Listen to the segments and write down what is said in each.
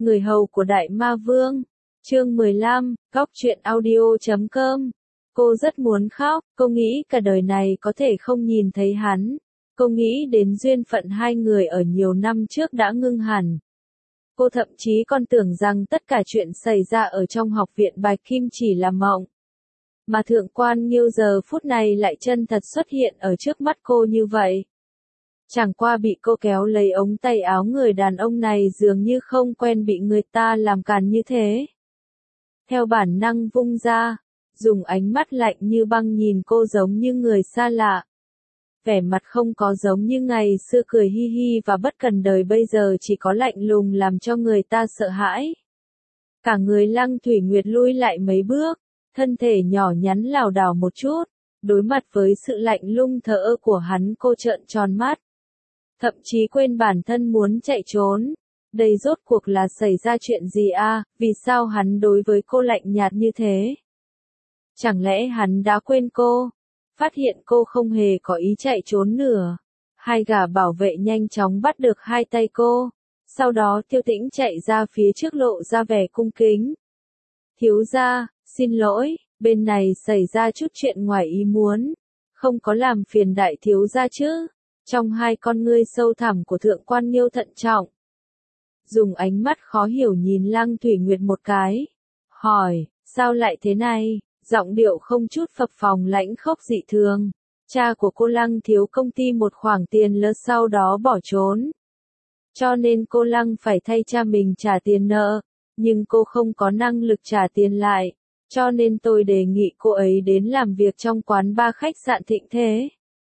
Người hầu của Đại Ma Vương. Chương 15, Góc truyện audio.com. Cô rất muốn khóc, cô nghĩ cả đời này có thể không nhìn thấy hắn. Cô nghĩ đến duyên phận hai người ở nhiều năm trước đã ngưng hẳn. Cô thậm chí còn tưởng rằng tất cả chuyện xảy ra ở trong học viện Bạch Kim chỉ là mộng. Mà Thượng Quan Nghiêu giờ phút này lại chân thật xuất hiện ở trước mắt cô như vậy. Chẳng qua bị cô kéo lấy ống tay áo người đàn ông này dường như không quen bị người ta làm càn như thế. Theo bản năng vung ra, dùng ánh mắt lạnh như băng nhìn cô giống như người xa lạ. Vẻ mặt không có giống như ngày xưa cười hi hi và bất cần đời bây giờ chỉ có lạnh lùng làm cho người ta sợ hãi. Cả người Lăng Thủy Nguyệt lui lại mấy bước, thân thể nhỏ nhắn lảo đảo một chút, đối mặt với sự lạnh lùng thờ ơ của hắn cô trợn tròn mắt. Thậm chí quên bản thân muốn chạy trốn. Đây rốt cuộc là xảy ra chuyện gì à, vì sao hắn đối với cô lạnh nhạt như thế? Chẳng lẽ hắn đã quên cô? Phát hiện cô không hề có ý chạy trốn nữa. Hai gã bảo vệ nhanh chóng bắt được hai tay cô. Sau đó Tiêu Tĩnh chạy ra phía trước lộ ra vẻ cung kính. Thiếu gia, xin lỗi, bên này xảy ra chút chuyện ngoài ý muốn. Không có làm phiền đại thiếu gia chứ? Trong hai con ngươi sâu thẳm của Thượng Quan Nghiêu thận trọng. Dùng ánh mắt khó hiểu nhìn Lăng Thủy Nguyệt một cái. Hỏi, sao lại thế này? Giọng điệu không chút phập phồng lãnh khốc dị thường. Cha của cô Lăng thiếu công ty một khoản tiền lớn sau đó bỏ trốn. Cho nên cô Lăng phải thay cha mình trả tiền nợ. Nhưng cô không có năng lực trả tiền lại. Cho nên tôi đề nghị cô ấy đến làm việc trong quán bar khách sạn Thịnh Thế.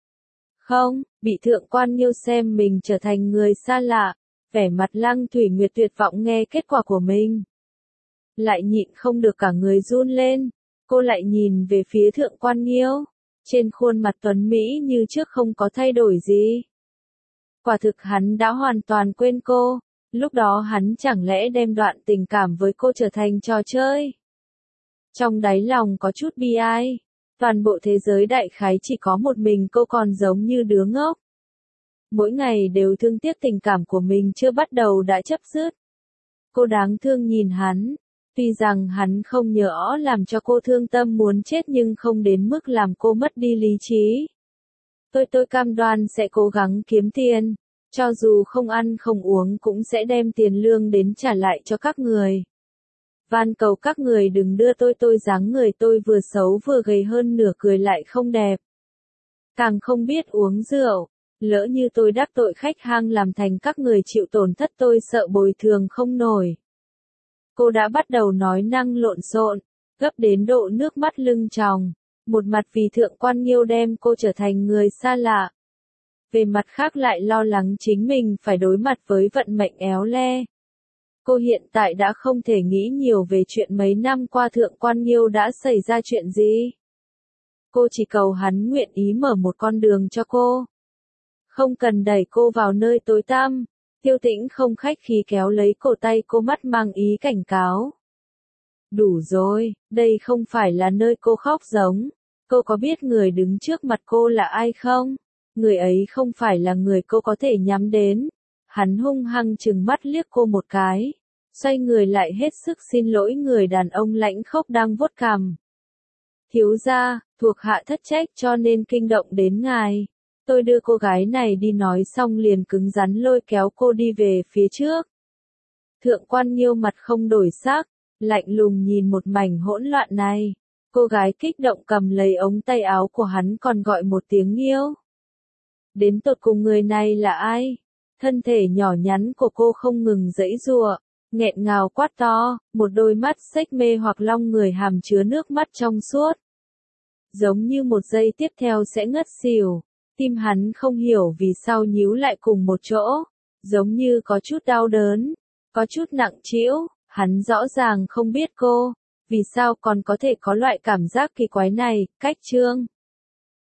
Không, bị Thượng Quan Nghiêu xem mình trở thành người xa lạ. Vẻ mặt Lăng Thủy Nguyệt tuyệt vọng nghe kết quả của mình. Lại nhịn không được cả người run lên. Cô lại nhìn về phía Thượng Quan Nghiêu. Trên khuôn mặt tuấn Mỹ như trước không có thay đổi gì. Quả thực hắn đã hoàn toàn quên cô. Lúc đó hắn chẳng lẽ đem đoạn tình cảm với cô trở thành trò chơi. Trong đáy lòng có chút bi ai. Toàn bộ thế giới đại khái chỉ có một mình cô còn giống như đứa ngốc. Mỗi ngày đều thương tiếc tình cảm của mình chưa bắt đầu đã chấp dứt. Cô đáng thương nhìn hắn. Tuy rằng hắn không nhỡ làm cho cô thương tâm muốn chết nhưng không đến mức làm cô mất đi lý trí. Tôi cam đoan sẽ cố gắng kiếm tiền. Cho dù không ăn không uống cũng sẽ đem tiền lương đến trả lại cho các người. Van cầu các người đừng đưa tôi dáng người tôi vừa xấu vừa gầy hơn nửa cười lại không đẹp. Càng không biết uống rượu. Lỡ như tôi đắc tội khách hang làm thành các người chịu tổn thất tôi sợ bồi thường không nổi. Cô đã bắt đầu nói năng lộn xộn, gấp đến độ nước mắt lưng tròng. Một mặt vì Thượng Quan Nghiêu đem cô trở thành người xa lạ. Về mặt khác lại lo lắng chính mình phải đối mặt với vận mệnh éo le. Cô hiện tại đã không thể nghĩ nhiều về chuyện mấy năm qua Thượng Quan Nghiêu đã xảy ra chuyện gì. Cô chỉ cầu hắn nguyện ý mở một con đường cho cô. Không cần đẩy cô vào nơi tối tăm. Tiêu Tĩnh không khách khí kéo lấy cổ tay cô mắt mang ý cảnh cáo. Đủ rồi, đây không phải là nơi cô khóc giống. Cô có biết người đứng trước mặt cô là ai không? Người ấy không phải là người cô có thể nhắm đến. Hắn hung hăng trừng mắt liếc cô một cái. Xoay người lại hết sức xin lỗi người đàn ông lãnh khốc đang vuốt cằm. Thiếu gia, thuộc hạ thất trách cho nên kinh động đến ngài. Tôi đưa cô gái này đi nói xong liền cứng rắn lôi kéo cô đi về phía trước. Thượng Quan Nghiêu mặt không đổi sắc, lạnh lùng nhìn một mảnh hỗn loạn này. Cô gái kích động cầm lấy ống tay áo của hắn còn gọi một tiếng Nghiêu. Đến tột cùng người này là ai? Thân thể nhỏ nhắn của cô không ngừng giãy giụa, nghẹn ngào quát to, một đôi mắt xếch mê hoặc long người hàm chứa nước mắt trong suốt. Giống như một giây tiếp theo sẽ ngất xỉu. Tim hắn không hiểu vì sao nhíu lại cùng một chỗ, giống như có chút đau đớn, có chút nặng trĩu, hắn rõ ràng không biết cô, vì sao còn có thể có loại cảm giác kỳ quái này, cách chương.